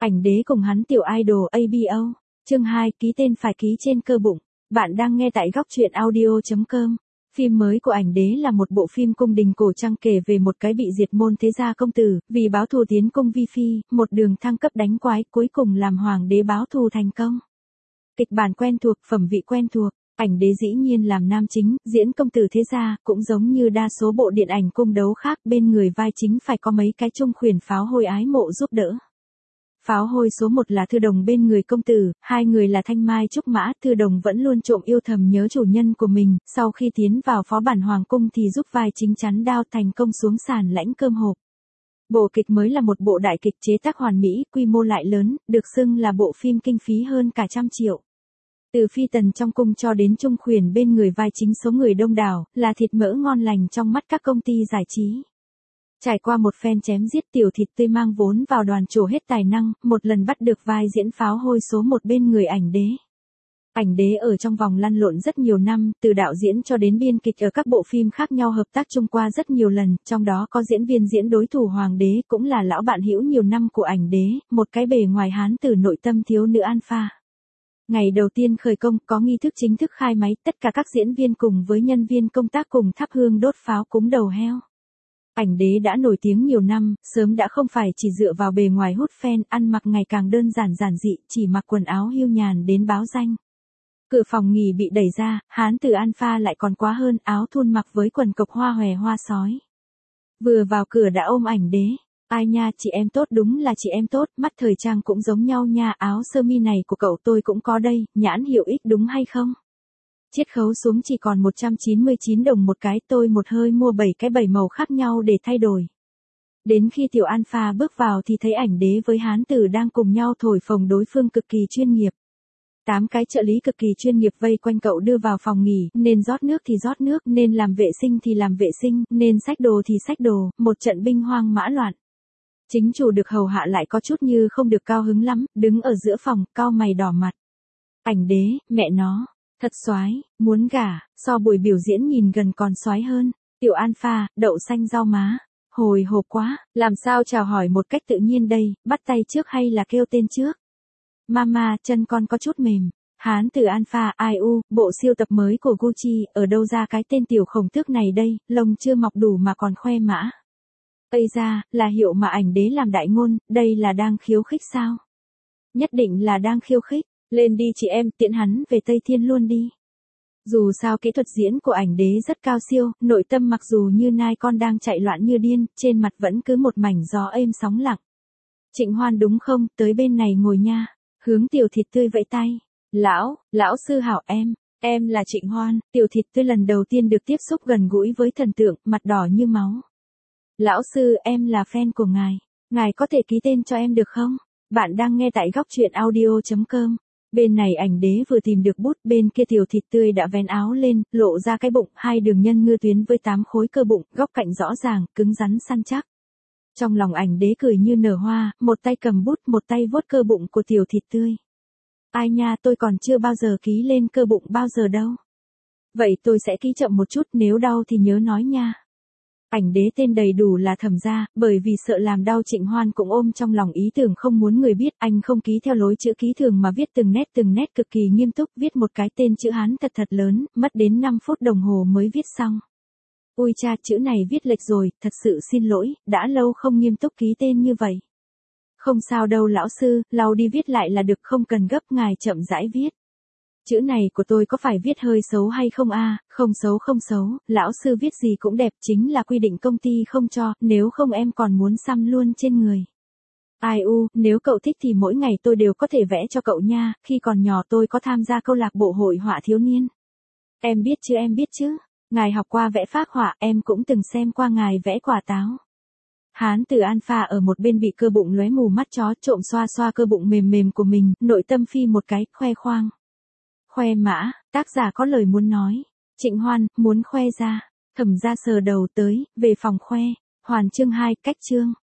Ảnh đế cùng hắn tiểu idol ABO. Chương 2, ký tên phải ký trên cơ bụng. Bạn đang nghe tại góc truyện audio.com. Phim mới của ảnh đế là một bộ phim cung đình cổ trang kể về một cái bị diệt môn thế gia công tử, vì báo thù tiến cung vi phi, một đường thăng cấp đánh quái, cuối cùng làm hoàng đế báo thù thành công. Kịch bản quen thuộc, phẩm vị quen thuộc, ảnh đế dĩ nhiên làm nam chính, diễn công tử thế gia, cũng giống như đa số bộ điện ảnh cung đấu khác, bên người vai chính phải có mấy cái trung khuyển pháo hôi ái mộ giúp đỡ. Pháo hôi số 1 là Thư Đồng bên người công tử, hai người là Thanh Mai Trúc Mã, Thư Đồng vẫn luôn trộm yêu thầm nhớ chủ nhân của mình, sau khi tiến vào phó bản hoàng cung thì giúp vai chính chắn đao thành công xuống sàn lãnh cơm hộp. Bộ kịch mới là một bộ đại kịch chế tác hoàn mỹ, quy mô lại lớn, được xưng là bộ phim kinh phí hơn cả 100 triệu. Từ phi tần trong cung cho đến trung khuyển bên người vai chính số người đông đảo, là thịt mỡ ngon lành trong mắt các công ty giải trí. Trải qua một phen chém giết, Tiểu Thịt Tươi mang vốn vào đoàn trổ hết tài năng, một lần bắt được vai diễn pháo hôi số 1 bên người ảnh đế. Ảnh đế ở trong vòng lăn lộn rất nhiều năm, từ đạo diễn cho đến biên kịch ở các bộ phim khác nhau hợp tác chung qua rất nhiều lần, trong đó có diễn viên diễn đối thủ hoàng đế cũng là lão bạn hữu nhiều năm của ảnh đế, một cái bề ngoài hán tử nội tâm thiếu nữ alpha. Ngày đầu tiên khởi công, có nghi thức chính thức khai máy, tất cả các diễn viên cùng với nhân viên công tác cùng thắp hương đốt pháo cúng đầu heo. Ảnh đế đã nổi tiếng nhiều năm, sớm đã không phải chỉ dựa vào bề ngoài hút fan, ăn mặc ngày càng đơn giản giản dị, chỉ mặc quần áo hiu nhàn đến báo danh. Cửa phòng nghỉ bị đẩy ra, hán tử alpha lại còn quá hơn, áo thun mặc với quần cộc hoa hòe hoa sói. Vừa vào cửa đã ôm ảnh đế. Ai nha, chị em tốt, đúng là chị em tốt, mắt thời trang cũng giống nhau nha, áo sơ mi này của cậu tôi cũng có đây, nhãn hiệu X đúng hay không? Chiết khấu xuống chỉ còn 199 đồng một cái, tôi một hơi mua 7 cái 7 màu khác nhau để thay đổi. Đến khi tiểu alpha bước vào thì thấy ảnh đế với hán tử đang cùng nhau thổi phồng đối phương cực kỳ chuyên nghiệp. 8 cái trợ lý cực kỳ chuyên nghiệp vây quanh cậu đưa vào phòng nghỉ, nên rót nước thì rót nước, nên làm vệ sinh thì làm vệ sinh, nên xách đồ thì xách đồ, một trận binh hoang mã loạn. Chính chủ được hầu hạ lại có chút như không được cao hứng lắm, đứng ở giữa phòng, cau mày đỏ mặt. Ảnh đế, mẹ nó, thật soái, muốn gả, so buổi biểu diễn nhìn gần còn soái hơn. Tiểu alpha, đậu xanh rau má. Hồi hộp quá, làm sao chào hỏi một cách tự nhiên đây, bắt tay trước hay là kêu tên trước? Mama, chân con có chút mềm. Hán tử alpha, ai u, bộ siêu tập mới của Gucci, ở đâu ra cái tên tiểu khổng tước này đây, lông chưa mọc đủ mà còn khoe mã. Ây ra, là hiệu mà ảnh đế làm đại ngôn, đây là đang khiêu khích sao? Nhất định là đang khiêu khích, lên đi chị em, tiễn hắn về Tây Thiên luôn đi. Dù sao kỹ thuật diễn của ảnh đế rất cao siêu, nội tâm mặc dù như nai con đang chạy loạn như điên, trên mặt vẫn cứ một mảnh gió êm sóng lặng. Trịnh Hoan đúng không, tới bên này ngồi nha, hướng Tiểu Thịt Tươi vẫy tay. Lão sư hảo em là Trịnh Hoan. Tiểu Thịt Tươi lần đầu tiên được tiếp xúc gần gũi với thần tượng, mặt đỏ như máu. Lão sư, em là fan của ngài có thể ký tên cho em được không? Bạn đang nghe tại góc truyện audio.com. Bên này ảnh đế vừa tìm được bút, bên kia Tiểu Thịt Tươi đã vén áo lên, lộ ra cái bụng, hai đường nhân ngư tuyến với 8 khối cơ bụng, góc cạnh rõ ràng, cứng rắn săn chắc. Trong lòng ảnh đế cười như nở hoa, một tay cầm bút, một tay vuốt cơ bụng của Tiểu Thịt Tươi. Ai nha, tôi còn chưa bao giờ ký lên cơ bụng bao giờ đâu. Vậy tôi sẽ ký chậm một chút, nếu đau thì nhớ nói nha. Ảnh đế tên đầy đủ là Thẩm Gia, bởi vì sợ làm đau Trịnh Hoan cũng ôm trong lòng ý tưởng không muốn người biết, anh không ký theo lối chữ ký thường mà viết từng nét cực kỳ nghiêm túc, viết một cái tên chữ Hán thật lớn, mất đến 5 phút đồng hồ mới viết xong. Ui cha, chữ này viết lệch rồi, thật sự xin lỗi, đã lâu không nghiêm túc ký tên như vậy. Không sao đâu lão sư, lau đi viết lại là được, không cần gấp, ngài chậm rãi viết. Chữ này của tôi có phải viết hơi xấu hay không a? Không xấu, lão sư viết gì cũng đẹp, chính là quy định công ty không cho, nếu không em còn muốn xăm luôn trên người. Ai u, nếu cậu thích thì mỗi ngày tôi đều có thể vẽ cho cậu nha, khi còn nhỏ tôi có tham gia câu lạc bộ hội họa thiếu niên. Em biết chứ, ngài học qua vẽ phác họa, em cũng từng xem qua ngài vẽ quả táo. Hán tử alpha ở một bên bị cơ bụng lóe mù mắt chó, trộm xoa cơ bụng mềm của mình, nội tâm phi một cái, khoe khoang. Khoe mã, tác giả có lời muốn nói. Trịnh Hoan, muốn khoe ra. Thẩm Gia sờ đầu tới, về phòng khoe. Hoàn chương 2, cách chương.